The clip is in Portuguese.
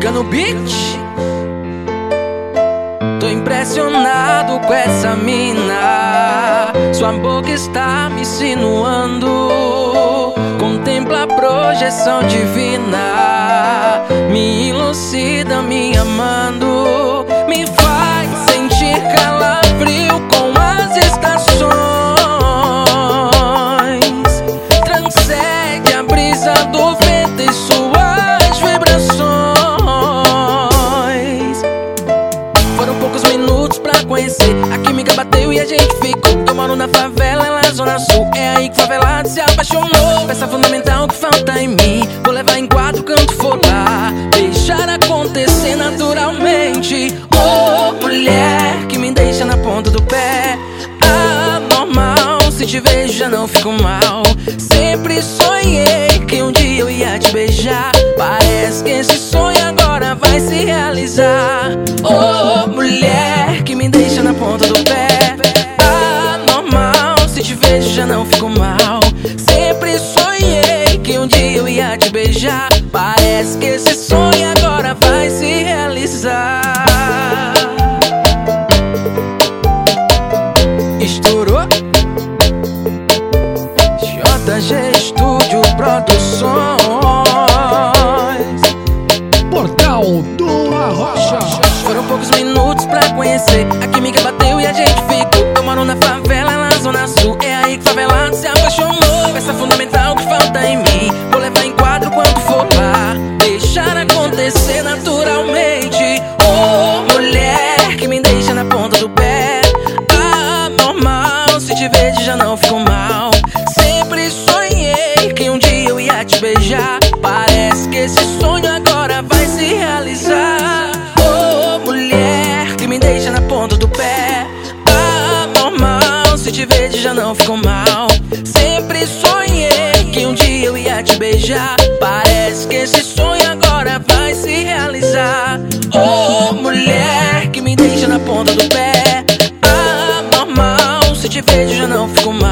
Fica no beat. Tô impressionado com essa mina. Sua boca está me insinuando. Contempla a projeção divina. Me elucida, me amando. Me faz sentir calafrio com as estações. Transcende a brisa do vento e suas vibrações. Foram poucos minutos pra conhecer. A química bateu e a gente ficou. Eu moro na favela, ela é zona sul. É aí que o favelado se apaixonou. Peça fundamental que falta em mim. Vou levar em quadro quando for lá. Deixar acontecer naturalmente. Oh, mulher que me deixa na ponta do pé. Anormal, se te vejo já não fico mal. Sempre sonhei que um dia eu ia te beijar. Parece que esse sonho agora vai se realizar. Oh, mulher que me deixa na ponta do pé. Anormal, se te vejo já não fico mal. Sempre sonhei que um dia eu ia te beijar. Parece que esse sonho agora vai se realizar. Estourou? JG Estúdio Produções. Portal do Arrocha. Foram poucos minutos pra conhecer. A química bateu e a gente ficou. Eu moro na favela, ela na zona sul. É aí que o favelado se apaixonou. Peça fundamental que falta em mim. Vou levar em quadro quando for lá. Deixar acontecer naturalmente. Oh, mulher que me deixa na ponta do pé. Anormal, se te vejo já não fico mal. Sempre sonhei que um dia eu ia te beijar. Parece que esse sonho agora vai se realizar. Oh, mulher que me deixa na ponta do pé. Anormal, se te vejo já não fico mal. Sempre sonhei que um dia eu ia te beijar. Parece que esse sonho agora vai se realizar. Oh, mulher que me deixa na ponta do pé. Anormal, se te vejo já não fico mal.